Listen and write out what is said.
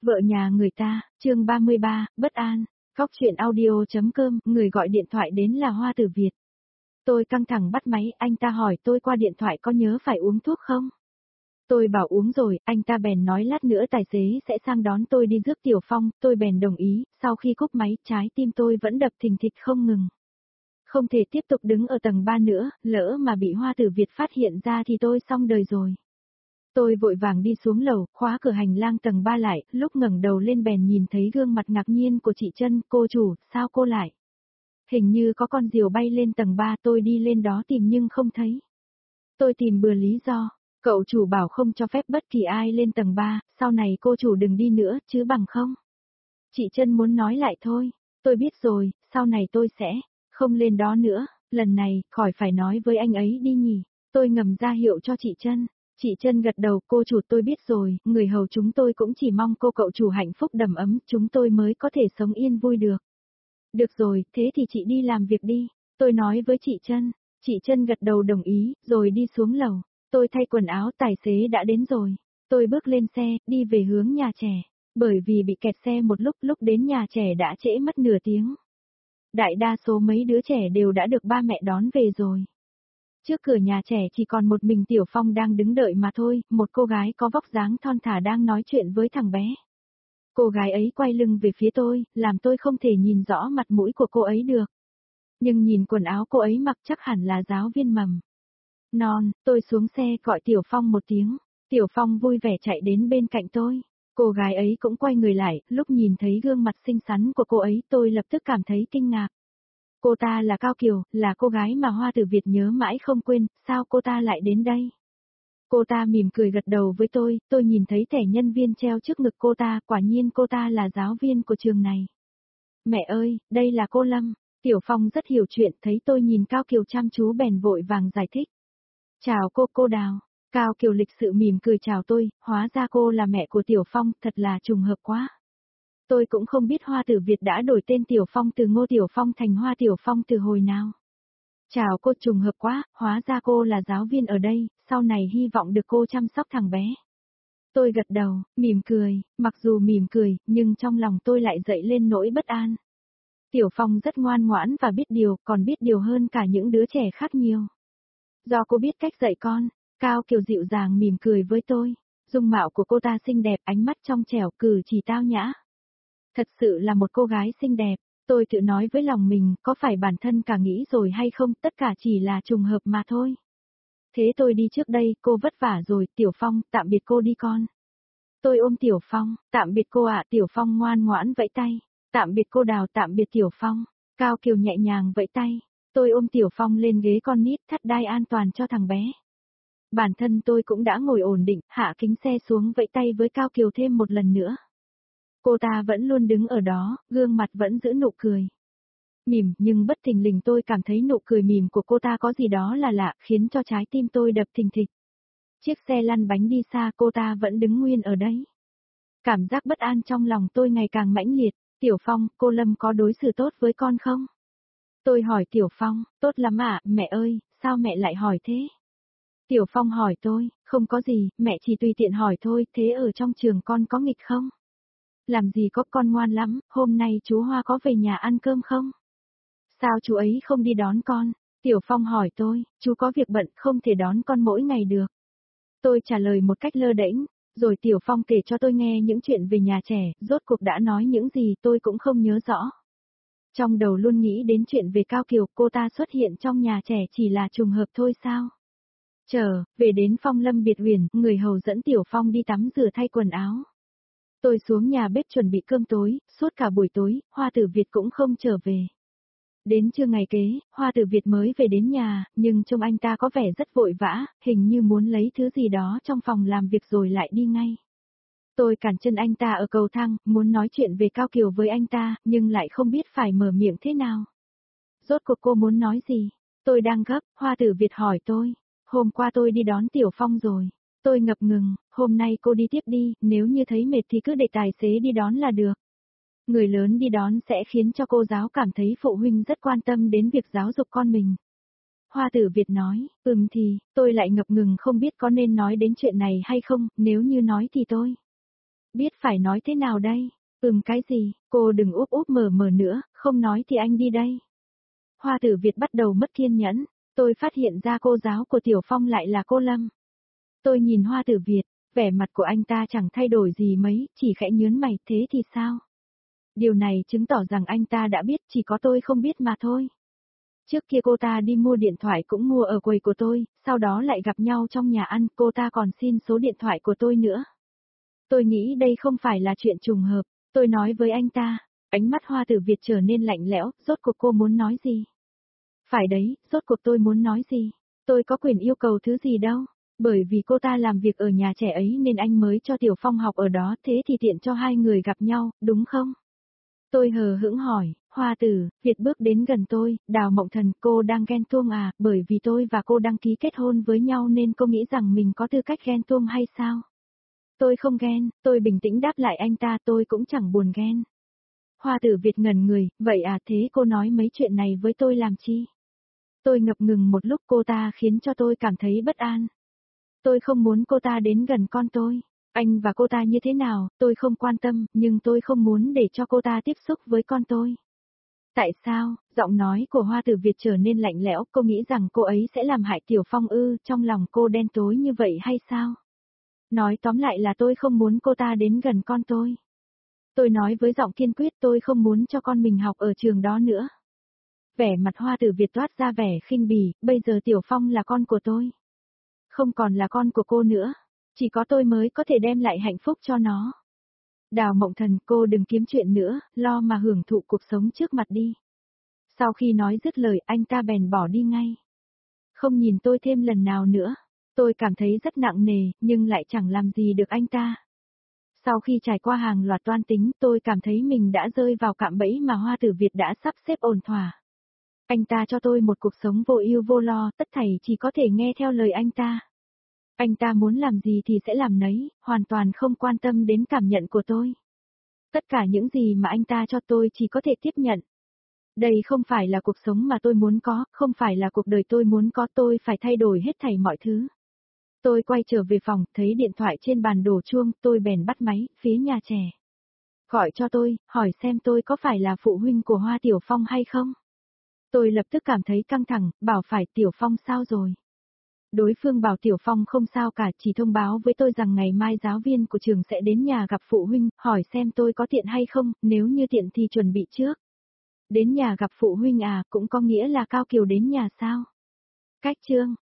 Vợ nhà người ta, chương 33, bất an. Góc chuyện audio.com, người gọi điện thoại đến là Hoa Tử Việt. Tôi căng thẳng bắt máy, anh ta hỏi tôi qua điện thoại có nhớ phải uống thuốc không? Tôi bảo uống rồi, anh ta bèn nói lát nữa tài xế sẽ sang đón tôi đi rước Tiểu Phong, tôi bèn đồng ý, sau khi cúp máy, trái tim tôi vẫn đập thình thịch không ngừng. Không thể tiếp tục đứng ở tầng 3 nữa, lỡ mà bị Hoa Tử Việt phát hiện ra thì tôi xong đời rồi. Tôi vội vàng đi xuống lầu, khóa cửa hành lang tầng 3 lại, lúc ngẩng đầu lên bèn nhìn thấy gương mặt ngạc nhiên của chị Trân, cô chủ, sao cô lại? Hình như có con diều bay lên tầng 3, tôi đi lên đó tìm nhưng không thấy. Tôi tìm bừa lý do, cậu chủ bảo không cho phép bất kỳ ai lên tầng 3, sau này cô chủ đừng đi nữa, chứ bằng không. Chị Trân muốn nói lại thôi, tôi biết rồi, sau này tôi sẽ không lên đó nữa, lần này, khỏi phải nói với anh ấy đi nhỉ, tôi ngầm ra hiệu cho chị Trân. Chị Trân gật đầu, cô chủ tôi biết rồi, người hầu chúng tôi cũng chỉ mong cô cậu chủ hạnh phúc đầm ấm, chúng tôi mới có thể sống yên vui được. Được rồi, thế thì chị đi làm việc đi, tôi nói với chị Trân gật đầu đồng ý, rồi đi xuống lầu, tôi thay quần áo, tài xế đã đến rồi. Tôi bước lên xe, đi về hướng nhà trẻ, bởi vì bị kẹt xe một lúc đến nhà trẻ đã trễ mất nửa tiếng. Đại đa số mấy đứa trẻ đều đã được ba mẹ đón về rồi. Trước cửa nhà trẻ chỉ còn một mình Tiểu Phong đang đứng đợi mà thôi, một cô gái có vóc dáng thon thả đang nói chuyện với thằng bé. Cô gái ấy quay lưng về phía tôi, làm tôi không thể nhìn rõ mặt mũi của cô ấy được. Nhưng nhìn quần áo cô ấy mặc chắc hẳn là giáo viên mầm non, tôi xuống xe gọi Tiểu Phong một tiếng. Tiểu Phong vui vẻ chạy đến bên cạnh tôi. Cô gái ấy cũng quay người lại, lúc nhìn thấy gương mặt xinh xắn của cô ấy tôi lập tức cảm thấy kinh ngạc. Cô ta là Cao Kiều, là cô gái mà Hoa Tử Việt nhớ mãi không quên, sao cô ta lại đến đây? Cô ta mỉm cười gật đầu với tôi nhìn thấy thẻ nhân viên treo trước ngực cô ta, quả nhiên cô ta là giáo viên của trường này. Mẹ ơi, đây là cô Lâm. Tiểu Phong rất hiểu chuyện, thấy tôi nhìn Cao Kiều chăm chú bèn vội vàng giải thích. Chào cô Đào. Cao Kiều lịch sự mỉm cười chào tôi, hóa ra cô là mẹ của Tiểu Phong, thật là trùng hợp quá. Tôi cũng không biết Hoa Tử Việt đã đổi tên Tiểu Phong từ Ngô Tiểu Phong thành Hoa Tiểu Phong từ hồi nào. Chào cô, trùng hợp quá, hóa ra cô là giáo viên ở đây, sau này hy vọng được cô chăm sóc thằng bé. Tôi gật đầu, mỉm cười, mặc dù mỉm cười, nhưng trong lòng tôi lại dậy lên nỗi bất an. Tiểu Phong rất ngoan ngoãn và biết điều, còn biết điều hơn cả những đứa trẻ khác nhiều. Do cô biết cách dạy con, Cao Kiều dịu dàng mỉm cười với tôi. Dung mạo của cô ta xinh đẹp, ánh mắt trong trẻo, cử chỉ tao nhã. Thật sự là một cô gái xinh đẹp, tôi tự nói với lòng mình, có phải bản thân cả nghĩ rồi hay không, tất cả chỉ là trùng hợp mà thôi. Thế tôi đi trước đây, cô vất vả rồi, Tiểu Phong, tạm biệt cô đi con. Tôi ôm Tiểu Phong, tạm biệt cô ạ, Tiểu Phong ngoan ngoãn vẫy tay. Tạm biệt cô Đào, tạm biệt Tiểu Phong. Cao Kiều nhẹ nhàng vẫy tay. Tôi ôm Tiểu Phong lên ghế con nít, thắt đai an toàn cho thằng bé. Bản thân tôi cũng đã ngồi ổn định, hạ kính xe xuống vẫy tay với Cao Kiều thêm một lần nữa. Cô ta vẫn luôn đứng ở đó, gương mặt vẫn giữ nụ cười. Mỉm, nhưng bất thình lình tôi cảm thấy nụ cười mỉm của cô ta có gì đó là lạ, khiến cho trái tim tôi đập thình thịch. Chiếc xe lăn bánh đi xa, cô ta vẫn đứng nguyên ở đấy. Cảm giác bất an trong lòng tôi ngày càng mãnh liệt. Tiểu Phong, cô Lâm có đối xử tốt với con không? Tôi hỏi Tiểu Phong, tốt lắm ạ, mẹ ơi, sao mẹ lại hỏi thế? Tiểu Phong hỏi tôi, không có gì, mẹ chỉ tùy tiện hỏi thôi, thế ở trong trường con có nghịch không? Làm gì có, con ngoan lắm, hôm nay chú Hoa có về nhà ăn cơm không? Sao chú ấy không đi đón con? Tiểu Phong hỏi tôi, chú có việc bận không thể đón con mỗi ngày được. Tôi trả lời một cách lơ đễnh, rồi Tiểu Phong kể cho tôi nghe những chuyện về nhà trẻ, rốt cuộc đã nói những gì tôi cũng không nhớ rõ. Trong đầu luôn nghĩ đến chuyện về Cao Kiều, cô ta xuất hiện trong nhà trẻ chỉ là trùng hợp thôi sao? Về đến Phong Lâm biệt uyển, người hầu dẫn Tiểu Phong đi tắm rửa thay quần áo. Tôi xuống nhà bếp chuẩn bị cơm tối, suốt cả buổi tối, Hoa Tử Việt cũng không trở về. Đến trưa ngày kế, Hoa Tử Việt mới về đến nhà, nhưng trông anh ta có vẻ rất vội vã, hình như muốn lấy thứ gì đó trong phòng làm việc rồi lại đi ngay. Tôi cản chân anh ta ở cầu thang, muốn nói chuyện về Cao Kiều với anh ta, nhưng lại không biết phải mở miệng thế nào. Rốt cuộc cô muốn nói gì? Tôi đang gấp, Hoa Tử Việt hỏi tôi. Hôm qua tôi đi đón Tiểu Phong rồi. Tôi ngập ngừng, hôm nay cô đi tiếp đi, nếu như thấy mệt thì cứ để tài xế đi đón là được. Người lớn đi đón sẽ khiến cho cô giáo cảm thấy phụ huynh rất quan tâm đến việc giáo dục con mình. Hoa Tử Việt nói, thì, tôi lại ngập ngừng không biết có nên nói đến chuyện này hay không, nếu như nói thì tôi Biết phải nói thế nào đây? Cái gì, cô đừng úp úp mở mở nữa, không nói thì anh đi đây. Hoa Tử Việt bắt đầu mất kiên nhẫn, tôi phát hiện ra cô giáo của Tiểu Phong lại là cô Lâm. Tôi nhìn Hoa Tử Việt, vẻ mặt của anh ta chẳng thay đổi gì mấy, chỉ khẽ nhớn mày, thế thì sao? Điều này chứng tỏ rằng anh ta đã biết, chỉ có tôi không biết mà thôi. Trước kia cô ta đi mua điện thoại cũng mua ở quầy của tôi, sau đó lại gặp nhau trong nhà ăn, cô ta còn xin số điện thoại của tôi nữa. Tôi nghĩ đây không phải là chuyện trùng hợp, tôi nói với anh ta, ánh mắt Hoa Tử Việt trở nên lạnh lẽo, rốt cuộc cô muốn nói gì? Phải đấy, rốt cuộc tôi muốn nói gì? Tôi có quyền yêu cầu thứ gì đâu, bởi vì cô ta làm việc ở nhà trẻ ấy nên anh mới cho Tiểu Phong học ở đó, thế thì tiện cho hai người gặp nhau, đúng không? Tôi hờ hững hỏi, Hoa Tử Việt bước đến gần tôi, Đào Mộng Thần, cô đang ghen tuông à, bởi vì tôi và cô đăng ký kết hôn với nhau nên cô nghĩ rằng mình có tư cách ghen tuông hay sao? Tôi không ghen, tôi bình tĩnh đáp lại anh ta, tôi cũng chẳng buồn ghen. Hoa Tử Việt ngẩn người, vậy à, thế cô nói mấy chuyện này với tôi làm chi? Tôi ngập ngừng một lúc, cô ta khiến cho tôi cảm thấy bất an. Tôi không muốn cô ta đến gần con tôi. Anh và cô ta như thế nào, tôi không quan tâm, nhưng tôi không muốn để cho cô ta tiếp xúc với con tôi. Tại sao? Giọng nói của Hoa Tử Việt trở nên lạnh lẽo, cô nghĩ rằng cô ấy sẽ làm hại Tiểu Phong ư, trong lòng cô đen tối như vậy hay sao? Nói tóm lại là tôi không muốn cô ta đến gần con tôi. Tôi nói với giọng kiên quyết, tôi không muốn cho con mình học ở trường đó nữa. Vẻ mặt Hoa Tử Việt toát ra vẻ khinh bỉ, bây giờ Tiểu Phong là con của tôi. Không còn là con của cô nữa. Chỉ có tôi mới có thể đem lại hạnh phúc cho nó. Đào Mộng Thần, cô đừng kiếm chuyện nữa, lo mà hưởng thụ cuộc sống trước mặt đi. Sau khi nói dứt lời, anh ta bèn bỏ đi ngay. Không nhìn tôi thêm lần nào nữa. Tôi cảm thấy rất nặng nề, nhưng lại chẳng làm gì được anh ta. Sau khi trải qua hàng loạt toan tính, tôi cảm thấy mình đã rơi vào cạm bẫy mà Hoa Tử Việt đã sắp xếp ổn thỏa. Anh ta cho tôi một cuộc sống vô ưu vô lo, tất thảy chỉ có thể nghe theo lời anh ta. Anh ta muốn làm gì thì sẽ làm nấy, hoàn toàn không quan tâm đến cảm nhận của tôi. Tất cả những gì mà anh ta cho tôi chỉ có thể tiếp nhận. Đây không phải là cuộc sống mà tôi muốn có, không phải là cuộc đời tôi muốn có, tôi phải thay đổi hết thảy mọi thứ. Tôi quay trở về phòng, thấy điện thoại trên bàn đổ chuông, tôi bèn bắt máy, phía nhà trẻ. Gọi cho tôi, hỏi xem tôi có phải là phụ huynh của Hoa Tiểu Phong hay không? Tôi lập tức cảm thấy căng thẳng, bảo phải Tiểu Phong sao rồi? Đối phương bảo Tiểu Phong không sao cả, chỉ thông báo với tôi rằng ngày mai giáo viên của trường sẽ đến nhà gặp phụ huynh, hỏi xem tôi có tiện hay không, nếu như tiện thì chuẩn bị trước. Đến nhà gặp phụ huynh à, cũng có nghĩa là Cao Kiều đến nhà sao? Cách chương